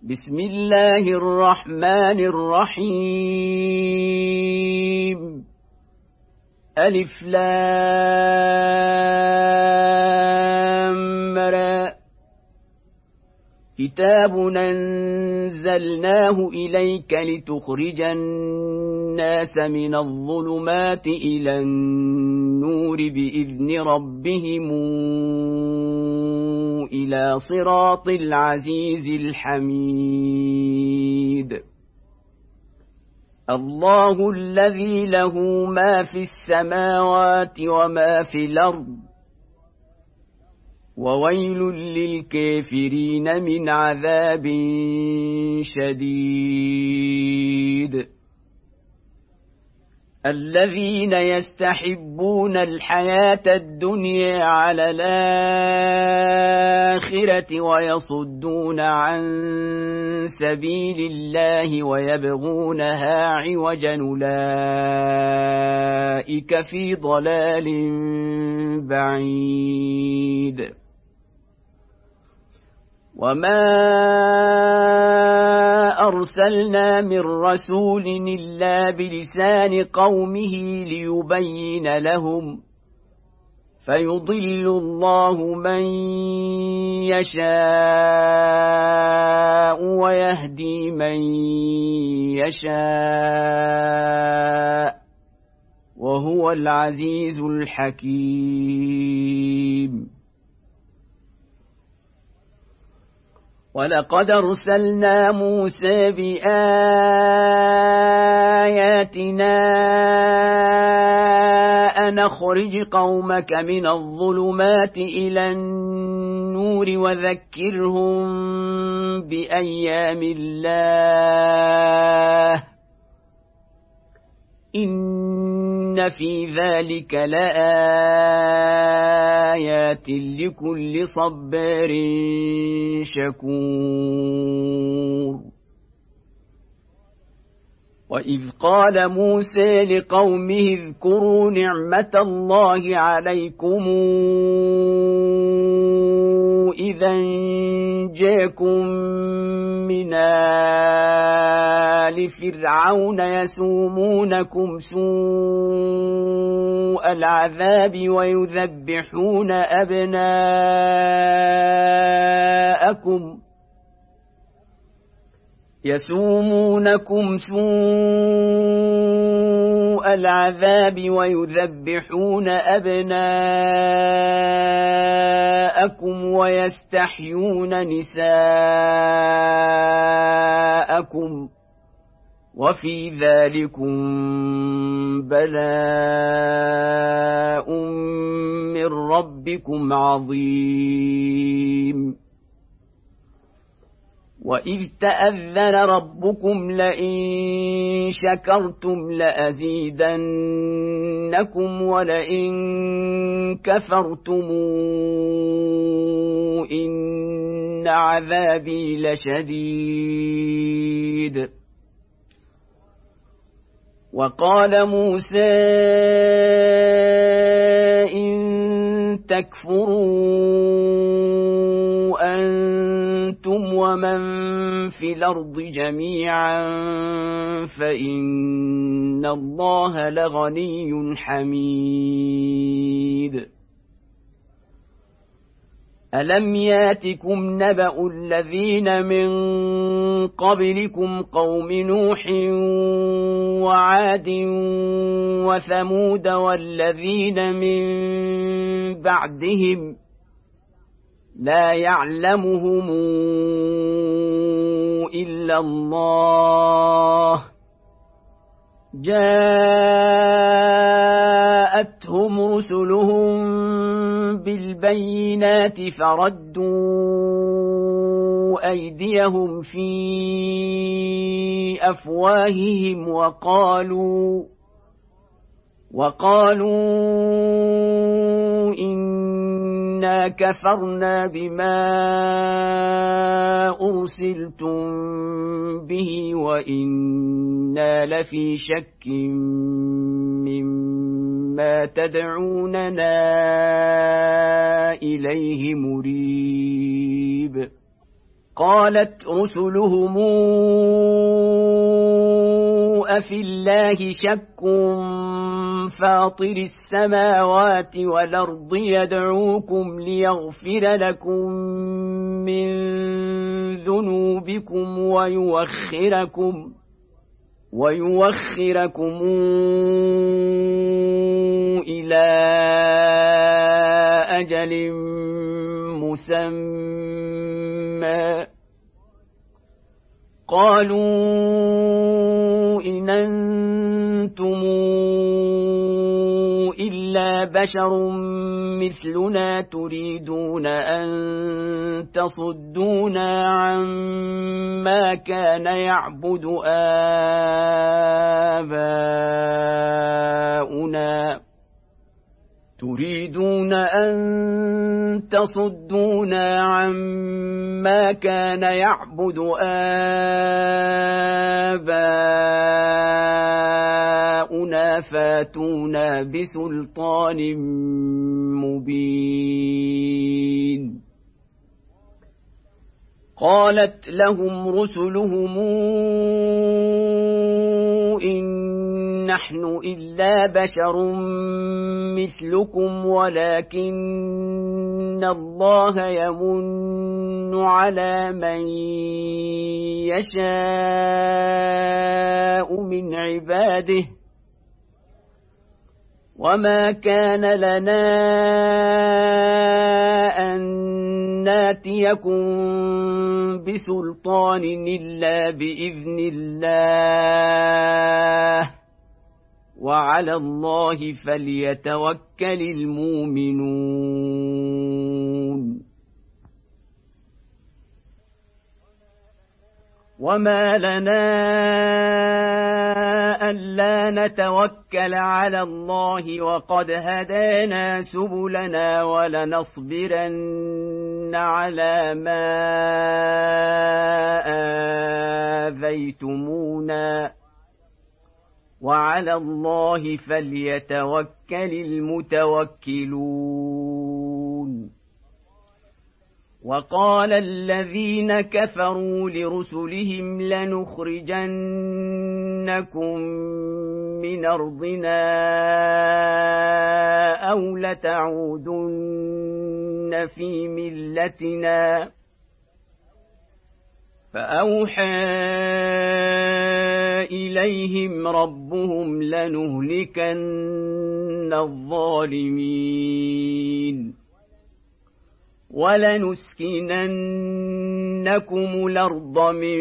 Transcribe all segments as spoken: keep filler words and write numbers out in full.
بسم الله الرحمن الرحيم ألف لام را كتاب أنزلناه إليك لتخرج الناس من الظلمات إلى النور بإذن ربهم إلى صراط العزيز الحميد الله الذي له ما في السماوات وما في الأرض وويل للكافرين من عذاب شديد الذين يستحبون الحياة الدنيا على الآخرة ويصدون عن سبيل الله ويبغونها عوجا أولئك في ضلال بعيد وما أرسلنا من رسول إلا بلسان قومه ليبين لهم فيضل الله من يشاء ويهدي من يشاء وهو العزيز الحكيم ولقد أرسلنا موسى بآياتنا أن أخرج قومك من الظلمات إلى النور وذكرهم بأيام الله إن في ذلك لآيات لكل صبار شكور وإذ قال موسى لقومه اذكروا نعمة الله عليكم إذا جاءكم من آل فرعون يسومونكم سوء العذاب ويذبحون أبناءكم يسومونكم سوء العذاب ويذبحون أبناءكم ويستحيون نساءكم وفي ذلكم بلاء من ربكم عظيم وإذ تأذن ربكم لئن شكرتم لأزيدنكم ولئن كفرتم إن عذابي لشديد وقال موسى إن تكفروا أنتم ومن في الأرض جميعا فإن الله لغني حميد ألم ياتكم نبأ الذين من قبلكم قوم نوح وعاد وثمود والذين من بعدهم لا يعلمهم إلا الله جاءتهم رسلهم بالبينات فردوا أيديهم في أفواههم وقالوا وقالوا إنا كفرنا بما أرسلتم به وإنا لفي شك مما تدعوننا إليه مريب قالت رسلهم أفي الله شك فاطر السماوات والأرض يدعوكم ليغفر لكم من ذنوبكم ويوخركم ويوخركم إلى أجل مسمى قالوا إن أنتم إلا بشر مثلنا تريدون أن تصدونا عما كان يعبد آباؤنا تريدون أن تصدونا عما كان يعبد آباؤنا فاتونا بسلطان مبين قالت لهم رسلهم إن نحن إلا بشر مثلكم ولكن الله يمن على من يشاء من عباده وما كان لنا أن ناتيكم بسلطان إلا بإذن الله وعلى الله فليتوكل المؤمنون وما لنا ألا نتوكل على الله وقد هدانا سبلنا ولنصبرن على ما آذيتمونا وعلى الله فليتوكل المتوكلون وقال الذين كفروا لرسلهم لنخرجنكم من أرضنا أو لتعودن في ملتنا فأوحى إليهم ربهم لنهلكن الظالمين ولنسكننكم الأرض من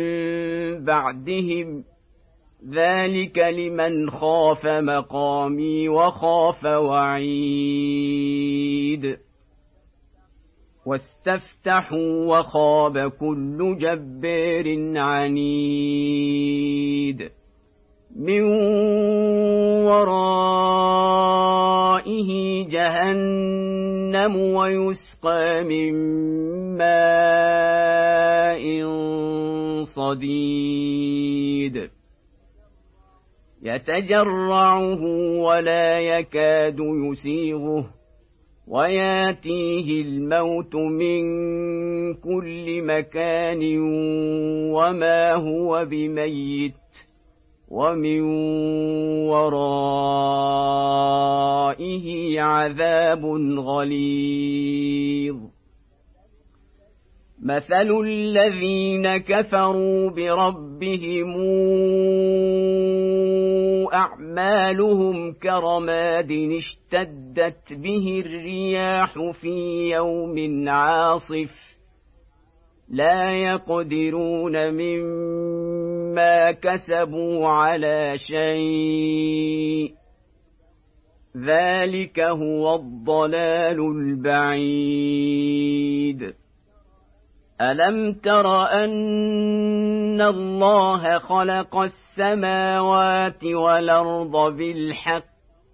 بعدهم ذلك لمن خاف مقامي وخاف وعيد واستفتحوا وخاب كل جبار عنيد من ورائه جهنم ويسقى من ماء صديد يتجرعه ولا يكاد يسيغه وياتيه الموت من كل مكان وما هو بميت ومن ورائه عذاب غليظ مثل الذين كفروا بربهم أعمالهم كرماد اشتدت به الرياح في يوم عاصف لا يقدرون مما كسبوا على شيء ذلك هو الضلال البعيد ألم تر أن الله خلق السماوات والأرض بالحق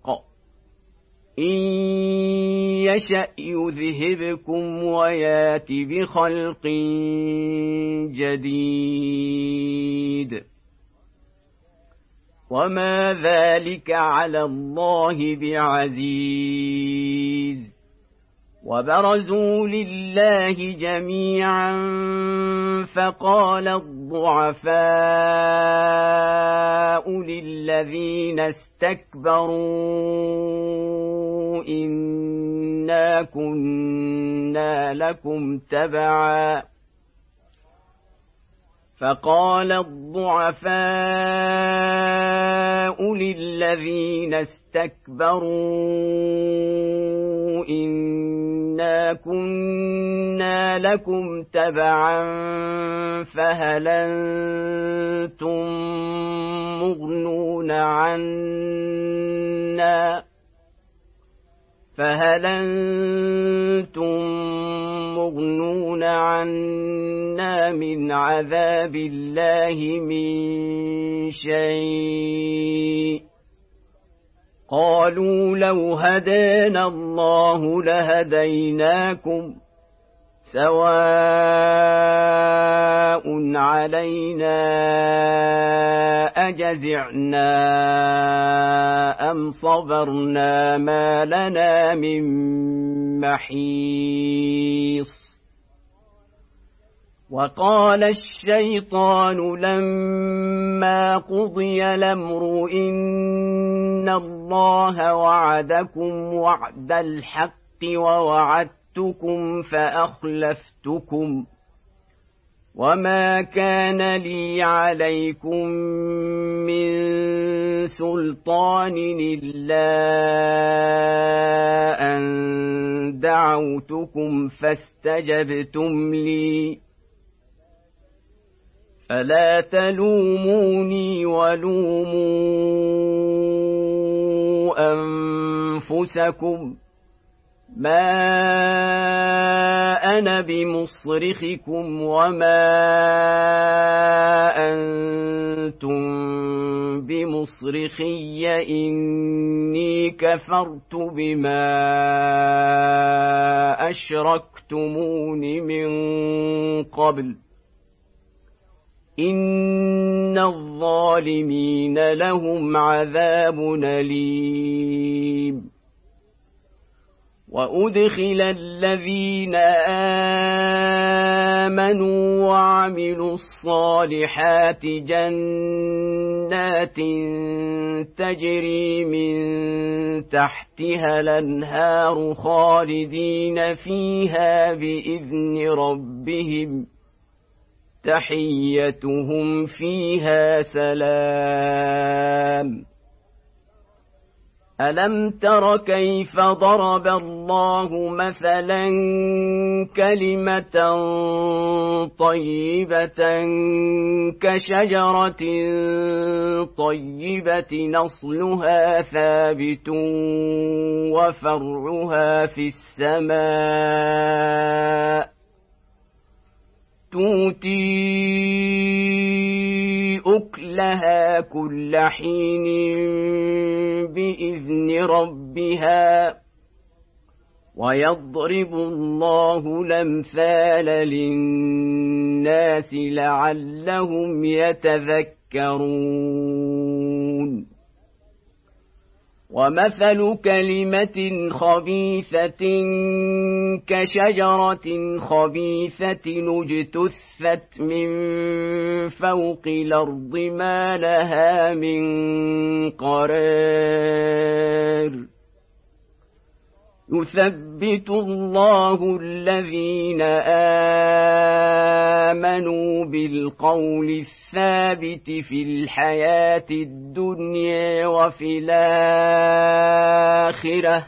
إن يشأ يذهبكم ويات بخلق جديد وما ذلك على الله بعزيز وبرزوا لله جميعا فقال الضعفاء للذين استكبروا إنا كنا لكم تبعا فقال الضعفاء للذين استكبروا إنا كنا لكم تبعا فهل أنتم مغنون عنا فهل أنتم مغنون عنا من عذاب الله من شيء قالوا لو هدانا الله لهديناكم سواء علينا أجزعنا أم صبرنا ما لنا من محيص وقال الشيطان لما قضي الأمر إن الله وعدكم وعد الحق ووعدتكم فأخلفتكم وما كان لي عليكم من سلطان إلا أن دعوتكم فاستجبتم لي فلا تلوموني ولوموا أنفسكم ما أنا بمصرخكم وما أنتم بمصرخي إني كفرت بما أشركتمون من قبل إن الظالمين لهم عذاب أليم وأدخل الذين آمنوا وعملوا الصالحات جنات تجري من تحتها الأنهار خالدين فيها بإذن ربهم تحيتهم فيها سلام ألم تر كيف ضرب الله مثلا كلمة طيبة كشجرة طيبة نصلها ثابت وفرعها في السماء تؤتي أكلها كل حين بإذن ربها ويضرب الله الأمثال للناس لعلهم يتذكرون ومثل كلمة خبيثة كشجرة خبيثة اجتثت من فوق الأرض ما لها من قرار يثبت الله الذين آمنوا بالقول الثابت في الحياة الدنيا وفي الآخرة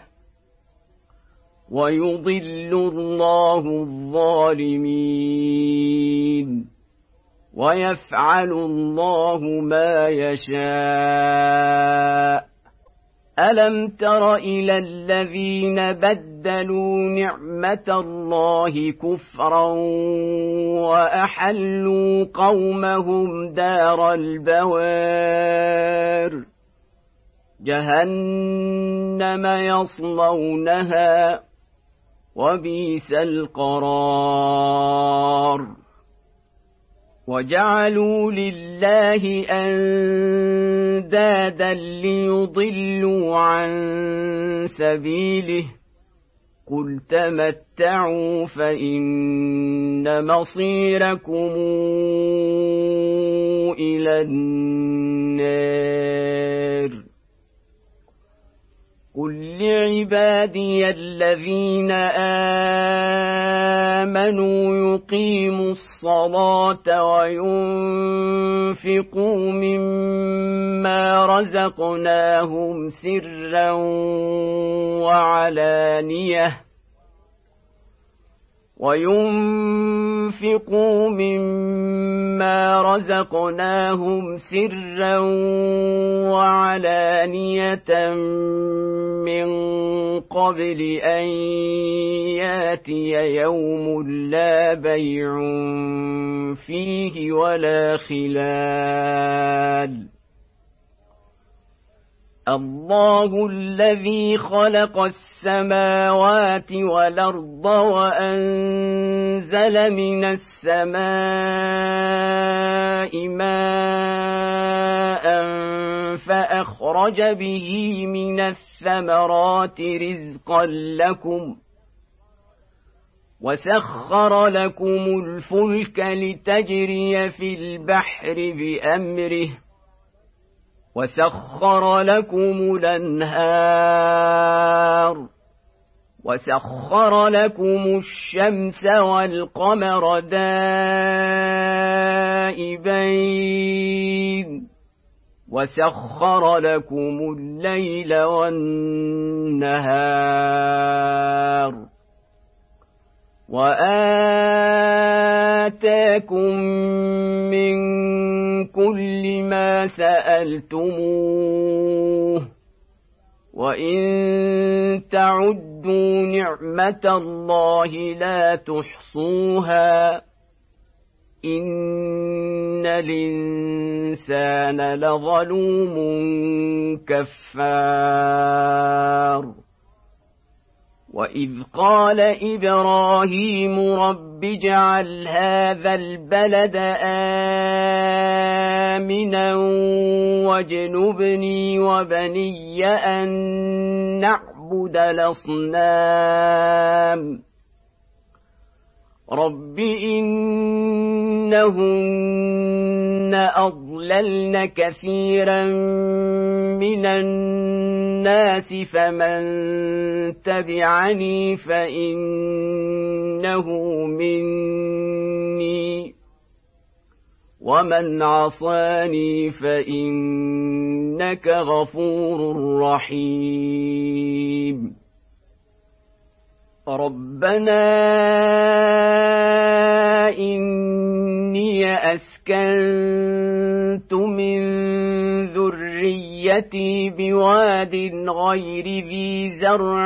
ويضل الله الظالمين ويفعل الله ما يشاء ألم تر إلى الذين بدلوا نعمة الله كفرا وأحلوا قومهم دار البوار جهنم يصلونها وبئس القرار وجعلوا لله أندادا ليضلوا عن سبيله قل تمتعوا فإن مصيركم إلى النار قل لعبادي الذين آمنوا يقيموا الصلاة وينفقوا مما رزقناهم سرا وعلانية وينفقوا مما رزقناهم سرا وعلانية من قبل أن ياتي يوم لا بيع فيه ولا خلال الله الذي خلق السماوات والأرض وأنزل من السماء ماء فأخرج به من الثمرات رزقا لكم وسخر لكم الفلك لتجري في البحر بأمره وسخر لكم الأنهار وسخر لكم الشمس والقمر دائبين وسخر لكم الليل والنهار وآتاكم من كل ما سألتموه وإن تعدوا نعمة الله لا تحصوها إن الإنسان لظلوم كفار وإذ قال إبراهيم رب اجعل هذا البلد آمنا واجنبني وبني أن نعبد الأصنام رب إنهن أضللن كثيرا من الناس فمن تبعني فإنه مني ومن عصاني فإنك غفور رحيم ربنا إني أسكنت من ذريتي بواد غير ذي زرع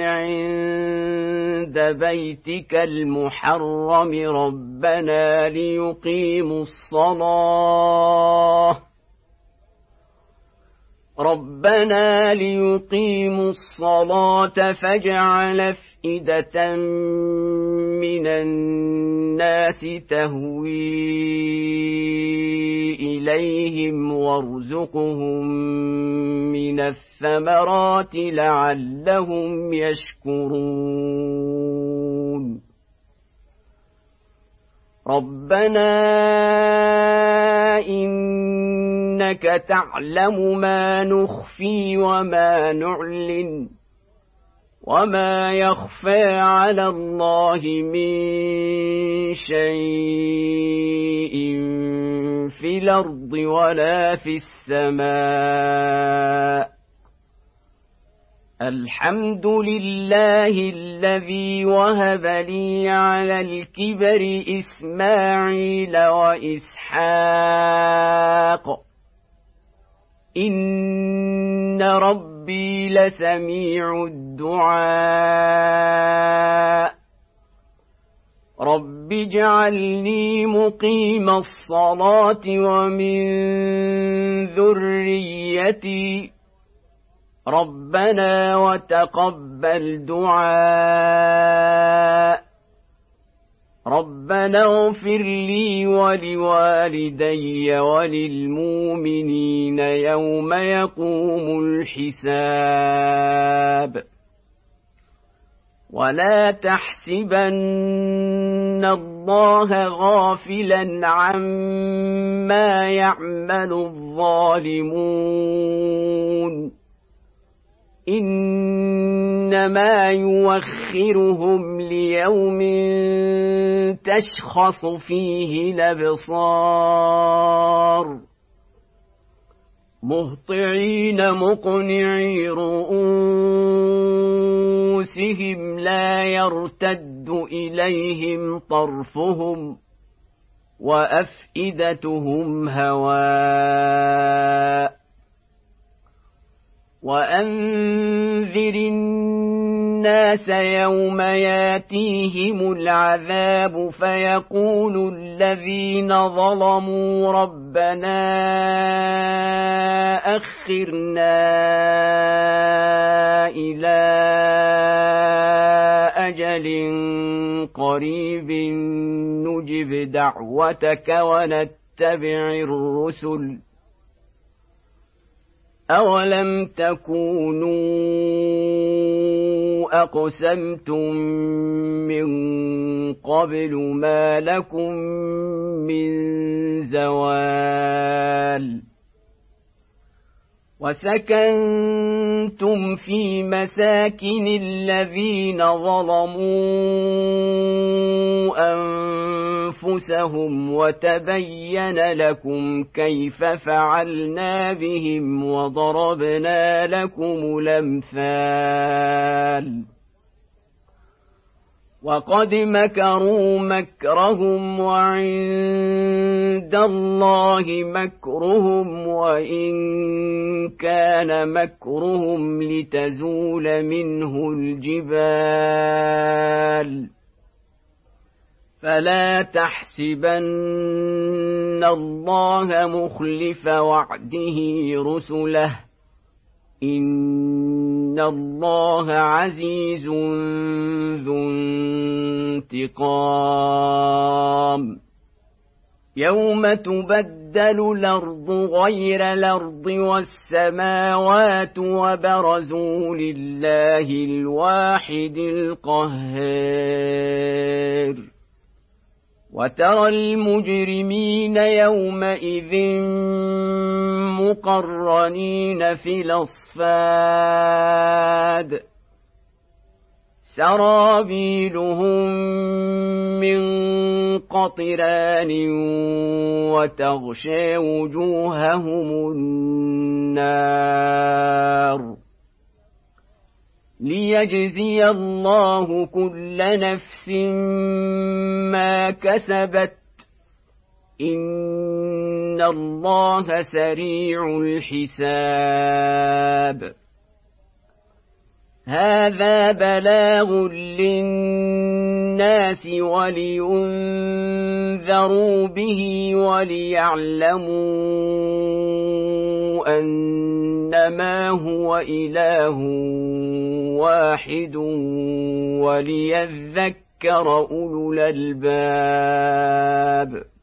عند بيتك المحرم ربنا ليقيموا الصلاة ربنا ليقيموا الصلاة فاجعل أفئدة من الناس تهوي إليهم وارزقهم من الثمرات لعلهم يشكرون ربنا إنك تعلم ما نخفي وما نعلن وما يخفى على الله من شيء في الأرض ولا في السماء الحمد لله الذي وهب لي على الكبر إسماعيل وإسحاق إن ربي لسميع الدعاء رب اجعلني مقيم الصلاة ومن ذريتي ربنا وتقبل دعاء ربنا اغفر لي ولوالدي وللمؤمنين يوم يقوم الحساب ولا تحسبن الله غافلا عما يعمل الظالمون إنما يوخرهم ليوم تشخص فيه الأبصار مهطعين مقنعي رؤوسهم لا يرتد إليهم طرفهم وأفئدتهم هواء وأنذر الناس يوم ياتيهم العذاب فيقول الذين ظلموا ربنا أخرنا إلى أجل قريب نجب دعوتك ونتبع الرسل أولم تكونوا أقسمتم من قبل ما لكم من زوال وسكنتم في مساكن الذين ظلموا أنفسهم وتبين لكم كيف فعلنا بهم وضربنا لكم الأمثال وقد مكروا مكرهم وعند الله مكرهم وإن كان مكرهم لتزول منه الجبال فلا تحسبن الله مخلف وعده رسله إن الله عزيز ذو انتقام يوم تبدل الأرض غير الأرض والسماوات وبرزوا لله الواحد القهار وترى المجرمين يومئذ مقرنين في الأصفاد سرابيلهم من قطران وتغشى وجوههم النار ليجزي الله كل نفس ما كسبت إن الله سريع الحساب هذا بلاغ للناس ولينذروا به وليعلموا أنما هو إله واحد وليذكر أولو الألباب